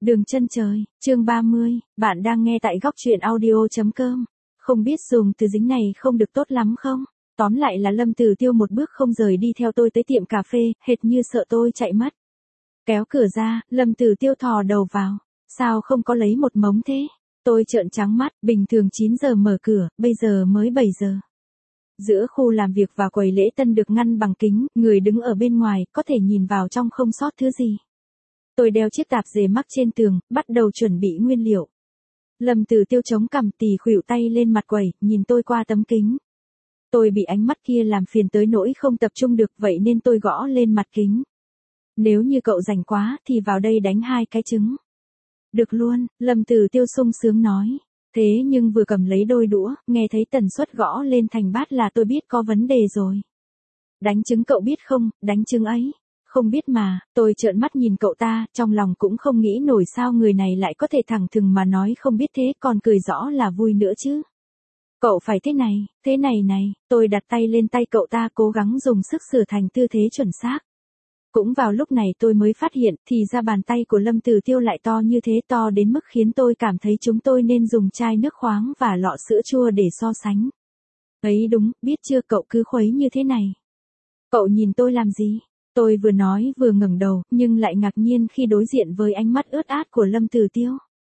Đường chân trời, chương 30, bạn đang nghe tại góc truyện audio.com. Không biết dùng từ dính này không được tốt lắm không? Tóm lại là Lâm Tử Tiêu một bước không rời đi theo tôi tới tiệm cà phê, hệt như sợ tôi chạy mất. Kéo cửa ra, Lâm Tử Tiêu thò đầu vào. Sao không có lấy một mống thế? Tôi trợn trắng mắt, bình thường 9 giờ mở cửa, bây giờ mới 7 giờ. Giữa khu làm việc và quầy lễ tân được ngăn bằng kính, người đứng ở bên ngoài, có thể nhìn vào trong không sót thứ gì. Tôi đeo chiếc tạp dề mắc trên tường, bắt đầu chuẩn bị nguyên liệu. Lâm Tử Tiêu chống cằm tì khuỷu tay lên mặt quầy, nhìn tôi qua tấm kính. Tôi bị ánh mắt kia làm phiền tới nỗi không tập trung được, vậy nên tôi gõ lên mặt kính. Nếu như cậu rảnh quá thì vào đây đánh 2 cái trứng. Được luôn, Lâm Tử Tiêu sung sướng nói. Thế nhưng vừa cầm lấy đôi đũa, nghe thấy tần suất gõ lên thành bát là tôi biết có vấn đề rồi. Đánh trứng cậu biết không, đánh trứng ấy. Không biết mà, tôi trợn mắt nhìn cậu ta, trong lòng cũng không nghĩ nổi sao người này lại có thể thẳng thừng mà nói không biết thế, còn cười rõ là vui nữa chứ. Cậu phải thế này này, tôi đặt tay lên tay cậu ta cố gắng dùng sức sửa thành tư thế chuẩn xác. Cũng vào lúc này tôi mới phát hiện thì ra bàn tay của Lâm Tử Tiêu lại to như thế, to đến mức khiến tôi cảm thấy chúng tôi nên dùng chai nước khoáng và lọ sữa chua để so sánh. Ấy đúng, biết chưa, cậu cứ khuấy như thế này. Cậu nhìn tôi làm gì? Tôi vừa nói vừa ngẩng đầu, nhưng lại ngạc nhiên khi đối diện với ánh mắt ướt át của Lâm Tử Tiêu.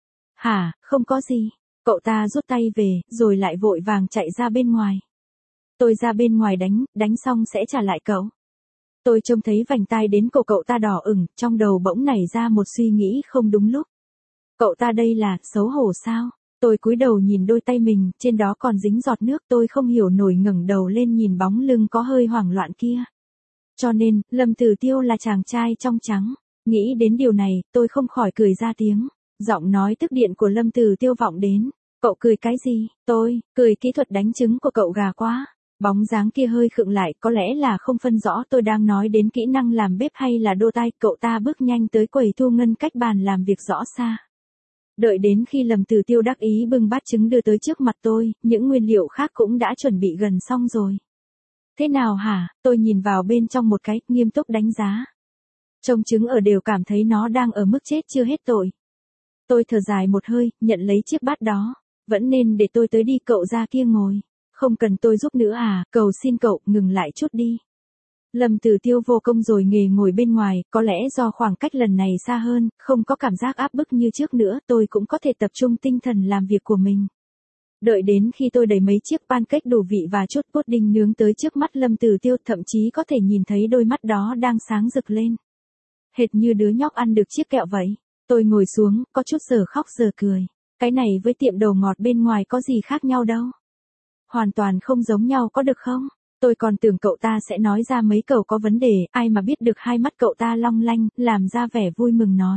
Hả, không có gì. Cậu ta rút tay về, rồi lại vội vàng chạy ra bên ngoài. Tôi ra bên ngoài đánh xong sẽ trả lại cậu. Tôi trông thấy vành tai đến cổ cậu ta đỏ ửng, trong đầu bỗng nảy ra một suy nghĩ không đúng lúc. Cậu ta đây là xấu hổ sao? Tôi cúi đầu nhìn đôi tay mình, trên đó còn dính giọt nước, tôi không hiểu nổi ngẩng đầu lên nhìn bóng lưng có hơi hoảng loạn kia. Cho nên, Lâm Tử Tiêu là chàng trai trong trắng. Nghĩ đến điều này, tôi không khỏi cười ra tiếng. Giọng nói tức điện của Lâm Tử Tiêu vọng đến. Cậu cười cái gì? Tôi cười kỹ thuật đánh trứng của cậu gà quá. Bóng dáng kia hơi khựng lại, có lẽ là không phân rõ tôi đang nói đến kỹ năng làm bếp hay là đô tay. Cậu ta bước nhanh tới quầy thu ngân cách bàn làm việc rõ xa. Đợi đến khi Lâm Tử Tiêu đắc ý bưng bát trứng đưa tới trước mặt tôi, những nguyên liệu khác cũng đã chuẩn bị gần xong rồi. Thế nào hả? Tôi nhìn vào bên trong một cái, nghiêm túc đánh giá. Trông trứng ở đều cảm thấy nó đang ở mức chết chưa hết tội. Tôi thở dài một hơi, nhận lấy chiếc bát đó. Vẫn nên để tôi tới đi, cậu ra kia ngồi. Không cần tôi giúp nữa à, cầu xin cậu, ngừng lại chút đi. Lâm Tử Tiêu vô công rồi nghề ngồi bên ngoài, có lẽ do khoảng cách lần này xa hơn, không có cảm giác áp bức như trước nữa, tôi cũng có thể tập trung tinh thần làm việc của mình. Đợi đến khi tôi đẩy mấy chiếc pancake đủ vị và chút pudding nướng tới trước mắt Lâm Tử Tiêu, thậm chí có thể nhìn thấy đôi mắt đó đang sáng rực lên. Hệt như đứa nhóc ăn được chiếc kẹo vậy. Tôi ngồi xuống, có chút giờ khóc giờ cười. Cái này với tiệm đồ ngọt bên ngoài có gì khác nhau đâu. Hoàn toàn không giống nhau có được không? Tôi còn tưởng cậu ta sẽ nói ra mấy câu có vấn đề, ai mà biết được hai mắt cậu ta long lanh, làm ra vẻ vui mừng nói.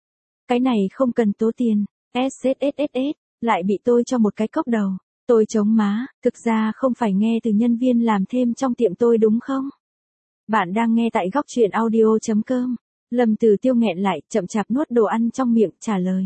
Cái này không cần tố tiền, SSSS. Lại bị tôi cho một cái cốc đầu. Tôi chống má, thực ra không phải nghe từ nhân viên làm thêm trong tiệm tôi đúng không? Bạn đang nghe tại góc truyện audio.com. Lâm Tử Tiêu nghẹn lại, chậm chạp nuốt đồ ăn trong miệng, trả lời.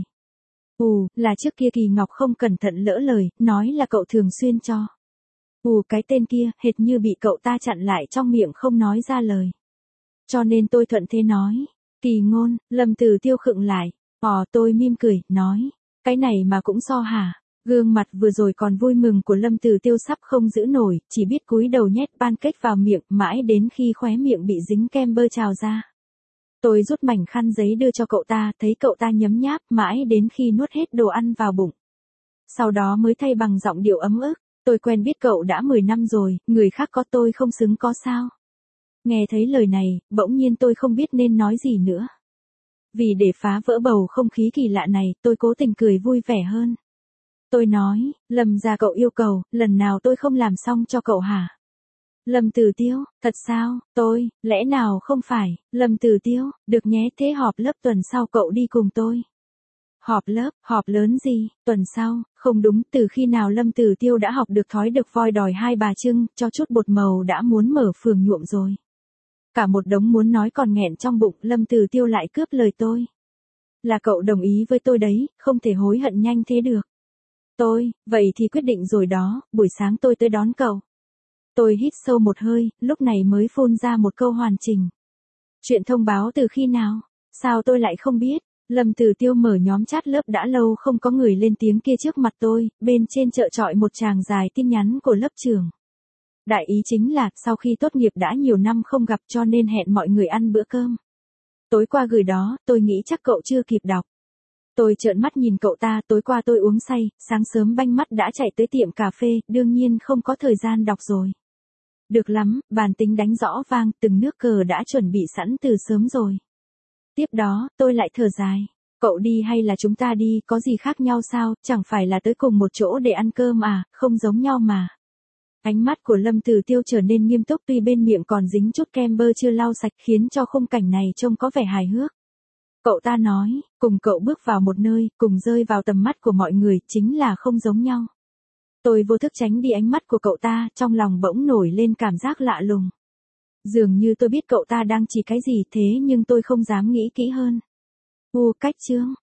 Là trước kia Kỳ Ngọc không cẩn thận lỡ lời, nói là cậu thường xuyên cho. Cái tên kia, hệt như bị cậu ta chặn lại trong miệng không nói ra lời. Cho nên tôi thuận thế nói. Kỳ Ngôn, Lâm Tử Tiêu khựng lại. Tôi mỉm cười, nói. Cái này mà cũng so hả? Gương mặt vừa rồi còn vui mừng của Lâm Tử Tiêu sắp không giữ nổi, chỉ biết cúi đầu nhét pancake vào miệng, mãi đến khi khóe miệng bị dính kem bơ trào ra. Tôi rút mảnh khăn giấy đưa cho cậu ta, thấy cậu ta nhấm nháp, mãi đến khi nuốt hết đồ ăn vào bụng. Sau đó mới thay bằng giọng điệu ấm ức, tôi quen biết cậu đã 10 năm rồi, người khác có tôi không xứng có sao? Nghe thấy lời này, bỗng nhiên tôi không biết nên nói gì nữa. Vì để phá vỡ bầu không khí kỳ lạ này, tôi cố tình cười vui vẻ hơn. Tôi nói, Lâm gia cậu yêu cầu, lần nào tôi không làm xong cho cậu hả? Lâm Tử Tiêu, thật sao? Lẽ nào không phải? Lâm Tử Tiêu, được nhé, thế họp lớp tuần sau cậu đi cùng tôi. Họp lớp, họp lớn gì? Tuần sau, không đúng, từ khi nào Lâm Tử Tiêu đã học được thói được voi đòi hai bà trưng, cho chút bột màu đã muốn mở phường nhuộm rồi. Cả một đống muốn nói còn nghẹn trong bụng, Lâm Tử Tiêu lại cướp lời tôi. Là cậu đồng ý với tôi đấy, không thể hối hận nhanh thế được. Vậy thì quyết định rồi đó, buổi sáng tôi tới đón cậu. Tôi hít sâu một hơi, lúc này mới phun ra một câu hoàn chỉnh. Chuyện thông báo từ khi nào? Sao tôi lại không biết? Lâm Tử Tiêu mở nhóm chat lớp đã lâu không có người lên tiếng kia trước mặt tôi, bên trên chợ chọi một tràng dài tin nhắn của lớp trưởng. Đại ý chính là, sau khi tốt nghiệp đã nhiều năm không gặp cho nên hẹn mọi người ăn bữa cơm. Tối qua gửi đó, tôi nghĩ chắc cậu chưa kịp đọc. Tôi trợn mắt nhìn cậu ta, tối qua tôi uống say, sáng sớm banh mắt đã chạy tới tiệm cà phê, đương nhiên không có thời gian đọc rồi. Được lắm, bàn tính đánh rõ vang, từng nước cờ đã chuẩn bị sẵn từ sớm rồi. Tiếp đó, tôi lại thở dài. Cậu đi hay là chúng ta đi, có gì khác nhau sao, chẳng phải là tới cùng một chỗ để ăn cơm à, không giống nhau mà. Ánh mắt của Lâm Tử Tiêu trở nên nghiêm túc, tuy bên miệng còn dính chút kem bơ chưa lau sạch, khiến cho khung cảnh này trông có vẻ hài hước. Cậu ta nói, cùng cậu bước vào một nơi, cùng rơi vào tầm mắt của mọi người, chính là không giống nhau. Tôi vô thức tránh đi ánh mắt của cậu ta, trong lòng bỗng nổi lên cảm giác lạ lùng. Dường như tôi biết cậu ta đang chỉ cái gì thế nhưng tôi không dám nghĩ kỹ hơn. Cách chương